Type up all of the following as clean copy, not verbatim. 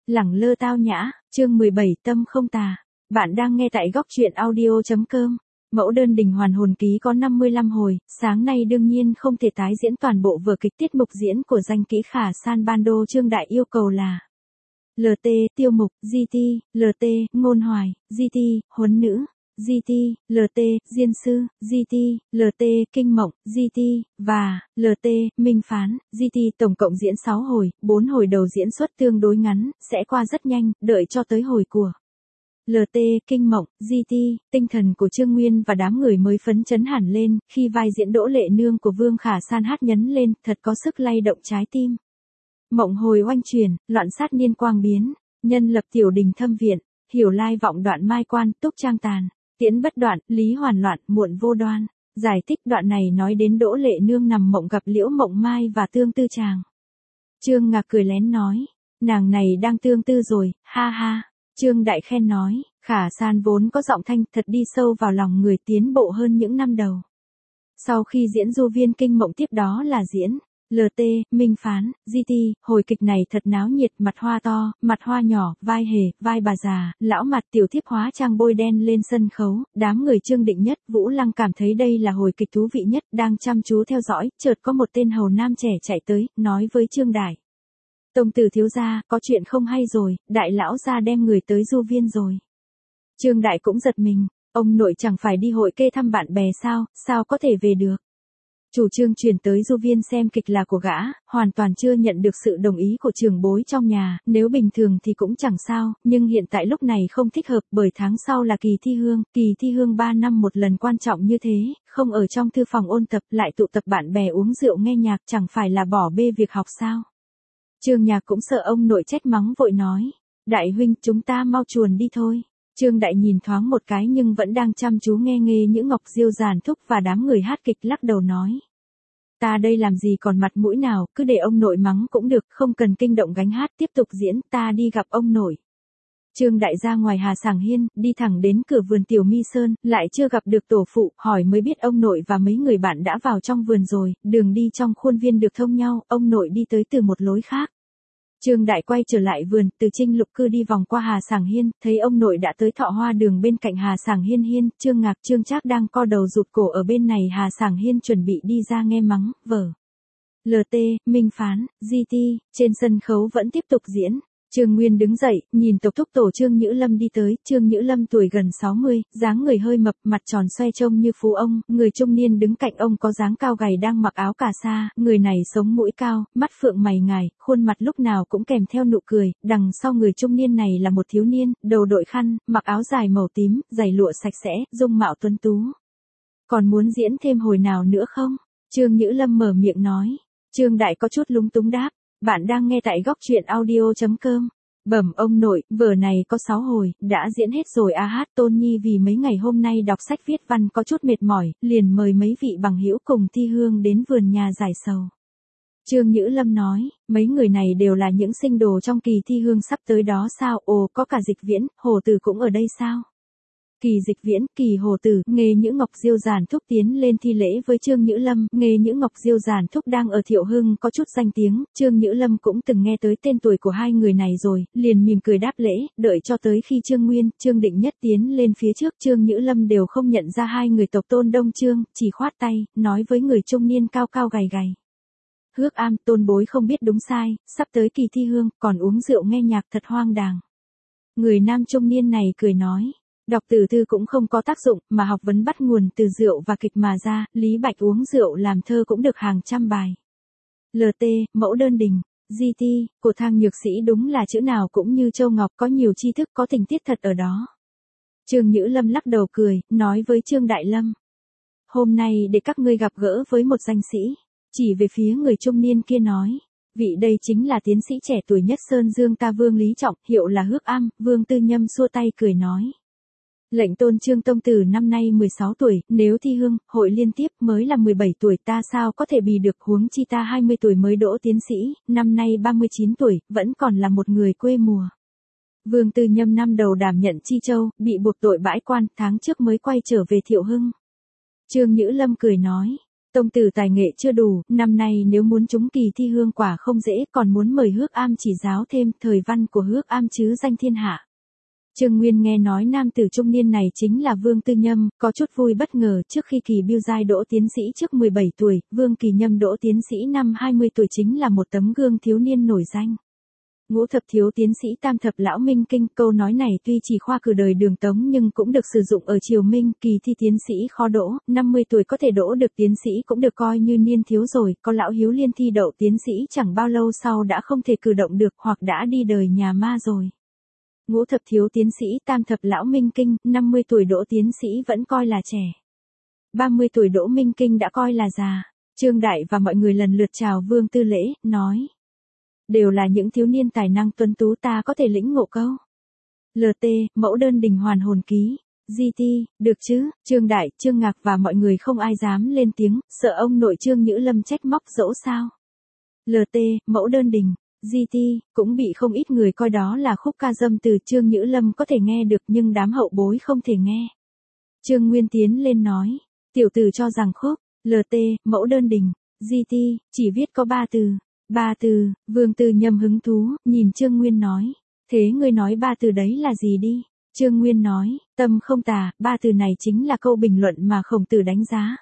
Lẳng lơ tao nhã, chương 17 tâm không tà. Bạn đang nghe tại góc truyện audio.com. Mẫu đơn đình hoàn hồn ký có 55 hồi, sáng nay đương nhiên không thể tái diễn toàn bộ vở kịch tiết mục diễn của danh kỹ Khả San Bando. Trương Đại yêu cầu là LT, Tiêu Mục, GT, LT, Ngôn Hoài, GT, Huấn Nữ, GT, LT, Diên Sư, GT, LT, Kinh Mộng, GT, và LT, Minh Phán, GT. Tổng cộng diễn 6 hồi, 4 hồi đầu diễn xuất tương đối ngắn, sẽ qua rất nhanh, đợi cho tới hồi của LT, Kinh Mộng, GT, tinh thần của Trương Nguyên và đám người mới phấn chấn hẳn lên, khi vai diễn Đỗ Lệ Nương của Vương Khả San hát nhấn lên, thật có sức lay động trái tim. Mộng hồi oanh chuyển, loạn sát niên quang biến, nhân lập tiểu đình thâm viện, hiểu lai vọng đoạn mai quan, túc trang tàn, tiễn bất đoạn, lý hoàn loạn, muộn vô đoan. Giải thích đoạn này nói đến Đỗ Lệ Nương nằm mộng gặp Liễu Mộng Mai và tương tư chàng. Trương Ngạc cười lén nói, nàng này đang tương tư rồi, ha ha. Trương Đại khen nói, Khả San vốn có giọng thanh thật đi sâu vào lòng người, tiến bộ hơn những năm đầu. Sau khi diễn Du Viên Kinh Mộng tiếp đó là diễn LT, Minh Phán, GT, hồi kịch này thật náo nhiệt, mặt hoa to, mặt hoa nhỏ, vai hề, vai bà già, lão mặt tiểu thiếp hóa trang bôi đen lên sân khấu, đám người Trương Định Nhất, Vũ Lăng cảm thấy đây là hồi kịch thú vị nhất, đang chăm chú theo dõi, chợt có một tên hầu nam trẻ chạy tới, nói với Trương Đại. Tông tử thiếu gia, có chuyện không hay rồi, đại lão gia đem người tới Du Viên rồi. Trương Đại cũng giật mình, ông nội chẳng phải đi hội kê thăm bạn bè sao, sao có thể về được. Chủ trương chuyển tới Du Viên xem kịch là của gã, hoàn toàn chưa nhận được sự đồng ý của trưởng bối trong nhà, nếu bình thường thì cũng chẳng sao, nhưng hiện tại lúc này không thích hợp bởi tháng sau là kỳ thi hương 3 năm một lần quan trọng như thế, không ở trong thư phòng ôn tập lại tụ tập bạn bè uống rượu nghe nhạc chẳng phải là bỏ bê việc học sao. Trương Nhạc cũng sợ ông nội trách mắng vội nói, đại huynh chúng ta mau chuồn đi thôi. Trương Đại nhìn thoáng một cái nhưng vẫn đang chăm chú nghe những Ngọc Diêu Giản Thúc và đám người hát kịch lắc đầu nói. Ta đây làm gì còn mặt mũi nào, cứ để ông nội mắng cũng được, không cần kinh động gánh hát, tiếp tục diễn, ta đi gặp ông nội. Trương Đại ra ngoài Hà Sảng Hiên, đi thẳng đến cửa vườn Tiểu Mi Sơn, lại chưa gặp được tổ phụ, hỏi mới biết ông nội và mấy người bạn đã vào trong vườn rồi, đường đi trong khuôn viên được thông nhau, ông nội đi tới từ một lối khác. Trương Đại quay trở lại vườn, từ Trinh Lục Cư đi vòng qua Hà Sảng Hiên, thấy ông nội đã tới Thọ Hoa Đường bên cạnh Hà Sảng Hiên, Trương Ngạc, Trương Trác đang co đầu rụt cổ ở bên này Hà Sảng Hiên chuẩn bị đi ra nghe mắng, vở. LT, Minh Phán, GT, trên sân khấu vẫn tiếp tục diễn. Trương Nguyên đứng dậy, nhìn tộc thúc tổ Trương Nhữ Lâm đi tới, Trương Nhữ Lâm tuổi gần 60, dáng người hơi mập, mặt tròn xoay trông như phú ông, người trung niên đứng cạnh ông có dáng cao gầy đang mặc áo cà sa, người này sống mũi cao, mắt phượng mày ngài, khuôn mặt lúc nào cũng kèm theo nụ cười, đằng sau người trung niên này là một thiếu niên, đầu đội khăn, mặc áo dài màu tím, giày lụa sạch sẽ, dung mạo tuấn tú. Còn muốn diễn thêm hồi nào nữa không? Trương Nhữ Lâm mở miệng nói. Trương Đại có chút lúng túng đáp. Bạn đang nghe tại góc truyện audio.com. Bẩm ông nội, vở này có 6 hồi, đã diễn hết rồi a hát. Tôn Nhi vì mấy ngày hôm nay đọc sách viết văn có chút mệt mỏi, liền mời mấy vị bằng hữu cùng thi hương đến vườn nhà giải sầu. Trương Nhữ Lâm nói, mấy người này đều là những sinh đồ trong kỳ thi hương sắp tới đó sao, ồ có cả Dịch Viễn, Hồ Tử cũng ở đây sao? Kỳ Dịch Viễn, Kỳ Hồ Tử, Nghê Nhữ Ngọc Diêu Giản Thúc tiến lên thi lễ với Trương Nhữ Lâm, Nghê Nhữ Ngọc Diêu Giản Thúc đang ở Thiệu Hưng có chút danh tiếng, Trương Nhữ Lâm cũng từng nghe tới tên tuổi của hai người này rồi, liền mỉm cười đáp lễ, đợi cho tới khi Trương Nguyên, Trương Định Nhất tiến lên phía trước, Trương Nhữ Lâm đều không nhận ra hai người tộc Tôn Đông Trương, chỉ khoát tay, nói với người trung niên cao cao gầy gầy. Hước am, Tôn bối không biết đúng sai, sắp tới kỳ thi hương, còn uống rượu nghe nhạc thật hoang đàng. Người nam trung niên này cười nói. Đọc từ thư cũng không có tác dụng, mà học vấn bắt nguồn từ rượu và kịch mà ra, Lý Bạch uống rượu làm thơ cũng được hàng trăm bài. LT, Mẫu Đơn Đình, GT, của Thang Nhược Sĩ đúng là chữ nào cũng như châu ngọc, có nhiều tri thức, có tình tiết thật ở đó. Trương Nhữ Lâm lắc đầu cười, nói với Trương Đại Lâm. Hôm nay để các ngươi gặp gỡ với một danh sĩ, chỉ về phía người trung niên kia nói. Vị đây chính là tiến sĩ trẻ tuổi nhất Sơn Dương ta Vương Lý Trọng, hiệu là Hước Am. Vương Tư Nhâm xua tay cười nói. Lệnh tôn Trương Tông Tử năm nay 16 tuổi, nếu thi hương, hội liên tiếp mới là 17 tuổi ta sao có thể bì được, huống chi ta 20 tuổi mới đỗ tiến sĩ, năm nay 39 tuổi, vẫn còn là một người quê mùa. Vương Tư Nhâm năm đầu đảm nhận Chi Châu, bị buộc tội bãi quan, tháng trước mới quay trở về Thiệu Hưng. Trương Nhữ Lâm cười nói, Tông tử tài nghệ chưa đủ, năm nay nếu muốn trúng kỳ thi hương quả không dễ, còn muốn mời Hước Am chỉ giáo thêm, thời văn của Hước Am chứ danh thiên hạ. Trương Nguyên nghe nói nam tử trung niên này chính là Vương Tư Nhâm, có chút vui bất ngờ. Trước khi Kỳ Biêu giai đỗ tiến sĩ trước 17 tuổi, Vương Kỳ Nhâm đỗ tiến sĩ năm 20 tuổi chính là một tấm gương thiếu niên nổi danh. Ngũ thập thiếu tiến sĩ tam thập lão minh kinh, câu nói này tuy chỉ khoa cử đời Đường Tống nhưng cũng được sử dụng ở triều Minh. Kỳ thi tiến sĩ khó đỗ, 50 tuổi có thể đỗ được tiến sĩ cũng được coi như niên thiếu rồi, có lão Hiếu Liên thi đậu tiến sĩ chẳng bao lâu sau đã không thể cử động được hoặc đã đi đời nhà ma rồi. Ngũ thập thiếu tiến sĩ tam thập lão minh kinh, 50 tuổi đỗ tiến sĩ vẫn coi là trẻ. 30 tuổi đỗ minh kinh đã coi là già. Trương Đại và mọi người lần lượt chào Vương Tư Lễ, nói. Đều là những thiếu niên tài năng tuấn tú, ta có thể lĩnh ngộ câu. LT, mẫu đơn đình hoàn hồn ký. GT, được chứ? Trương Đại, Trương Ngạc và mọi người không ai dám lên tiếng, sợ ông nội Trương Nhữ Lâm trách móc dỗ sao. LT, mẫu đơn đình. GT, cũng bị không ít người coi đó là khúc ca dâm từ Trương Nhữ Lâm có thể nghe được nhưng đám hậu bối không thể nghe. Trương Nguyên tiến lên nói, tiểu tử cho rằng khúc, LT, mẫu đơn đình, GT, chỉ viết có 3 từ. 3 từ, Vương Tư Nhâm hứng thú, nhìn Trương Nguyên nói, thế ngươi nói 3 từ đấy là gì đi? Trương Nguyên nói, tâm không tà, 3 từ này chính là câu bình luận mà Khổng Tử đánh giá.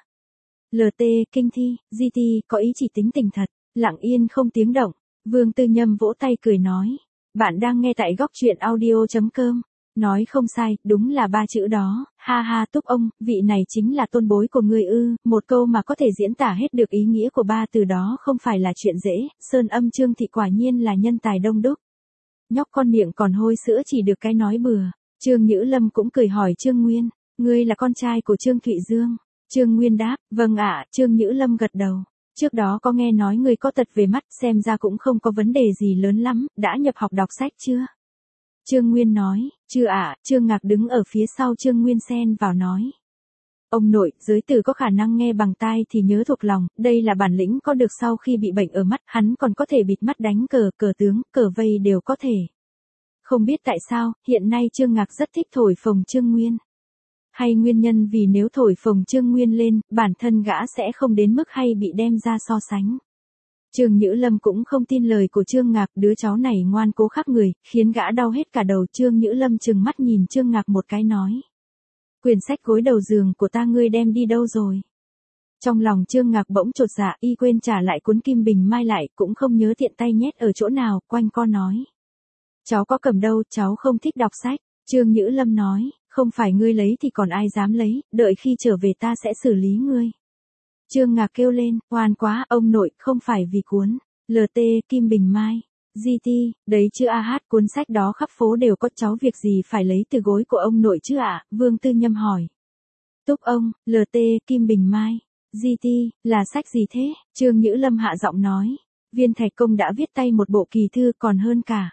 LT, kinh thi, GT, có ý chỉ tính tình thật, lặng yên không tiếng động. Vương Tư Nhâm vỗ tay cười nói, bạn đang nghe tại góc truyện audio.com. Nói không sai, đúng là 3 chữ đó, ha ha. Túc ông, vị này chính là tôn bối của ngươi ư? Một câu mà có thể diễn tả hết được ý nghĩa của 3 từ đó không phải là chuyện dễ. Sơn Âm Trương Thị quả nhiên là nhân tài đông đúc. Nhóc con miệng còn hôi sữa chỉ được cái nói bừa. Trương Nhữ Lâm cũng cười hỏi Trương Nguyên, ngươi là con trai của Trương Thụy Dương? Trương Nguyên đáp, vâng ạ. Trương Nhữ Lâm gật đầu. Trước đó có nghe nói ngươi có tật về mắt, xem ra cũng không có vấn đề gì lớn lắm, đã nhập học đọc sách chưa? Trương Nguyên nói, chưa ạ. Trương Ngạc đứng ở phía sau Trương Nguyên xen vào nói. Ông nội, giới tử có khả năng nghe bằng tai thì nhớ thuộc lòng, đây là bản lĩnh có được sau khi bị bệnh ở mắt, hắn còn có thể bịt mắt đánh cờ, cờ tướng, cờ vây đều có thể. Không biết tại sao, hiện nay Trương Ngạc rất thích thổi phồng Trương Nguyên. Hay nguyên nhân vì nếu thổi phồng Trương Nguyên lên, bản thân gã sẽ không đến mức hay bị đem ra so sánh. Trương Nhữ Lâm cũng không tin lời của Trương Ngạc, đứa cháu này ngoan cố khác người, khiến gã đau hết cả đầu. Trương Nhữ Lâm trừng mắt nhìn Trương Ngạc một cái nói. Quyển sách gối đầu giường của ta ngươi đem đi đâu rồi? Trong lòng Trương Ngạc bỗng chột dạ, y quên trả lại cuốn Kim Bình Mai lại, cũng không nhớ tiện tay nhét ở chỗ nào, quanh co nói. Cháu có cầm đâu, cháu không thích đọc sách. Trương Nhữ Lâm nói, không phải ngươi lấy thì còn ai dám lấy, đợi khi trở về ta sẽ xử lý ngươi. Trương Ngạc kêu lên, oan quá, ông nội, không phải vì cuốn LT Kim Bình Mai, GT, đấy chứ a hát, cuốn sách đó khắp phố đều có, cháu việc gì phải lấy từ gối của ông nội chứ ạ? Vương Tư Nhâm hỏi. Túc ông, LT Kim Bình Mai, GT, là sách gì thế? Trương Nhữ Lâm hạ giọng nói, Viên Thạch Công đã viết tay một bộ kỳ thư còn hơn cả.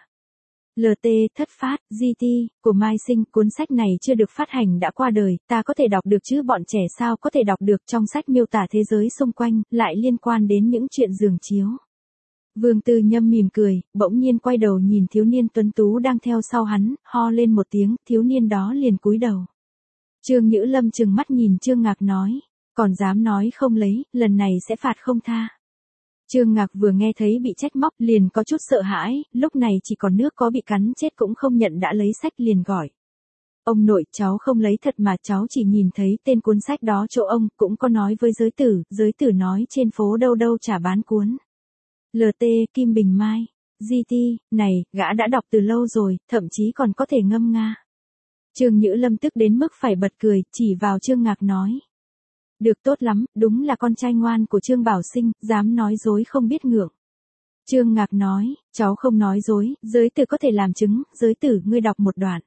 LT thất phát, GT, của Mai Sinh, cuốn sách này chưa được phát hành đã qua đời, ta có thể đọc được chứ bọn trẻ sao có thể đọc được, trong sách miêu tả thế giới xung quanh, lại liên quan đến những chuyện giường chiếu. Vương Tư Nhâm mỉm cười, bỗng nhiên quay đầu nhìn thiếu niên tuấn tú đang theo sau hắn, ho lên một tiếng, thiếu niên đó liền cúi đầu. Trương Nhữ Lâm trừng mắt nhìn Trương Ngạc nói, còn dám nói không lấy, lần này sẽ phạt không tha. Trương Ngạc vừa nghe thấy bị trách móc liền có chút sợ hãi, lúc này chỉ còn nước có bị cắn chết cũng không nhận đã lấy sách liền gọi. Ông nội, cháu không lấy thật mà, cháu chỉ nhìn thấy tên cuốn sách đó chỗ ông, cũng có nói với giới tử nói trên phố đâu đâu chả bán cuốn. LT Kim Bình Mai, GT, này, gã đã đọc từ lâu rồi, thậm chí còn có thể ngâm nga. Trương Nhữ Lâm tức đến mức phải bật cười, chỉ vào Trương Ngạc nói. Được, tốt lắm, đúng là con trai ngoan của Trương Bảo Sinh, dám nói dối không biết ngượng. Trương Ngạc nói, cháu không nói dối, giới tử có thể làm chứng, giới tử ngươi đọc một đoạn.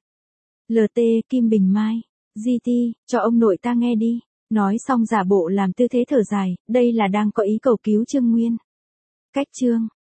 LT Kim Bình Mai, GT, cho ông nội ta nghe đi. Nói xong giả bộ làm tư thế thở dài, đây là đang có ý cầu cứu Trương Nguyên. Cách chương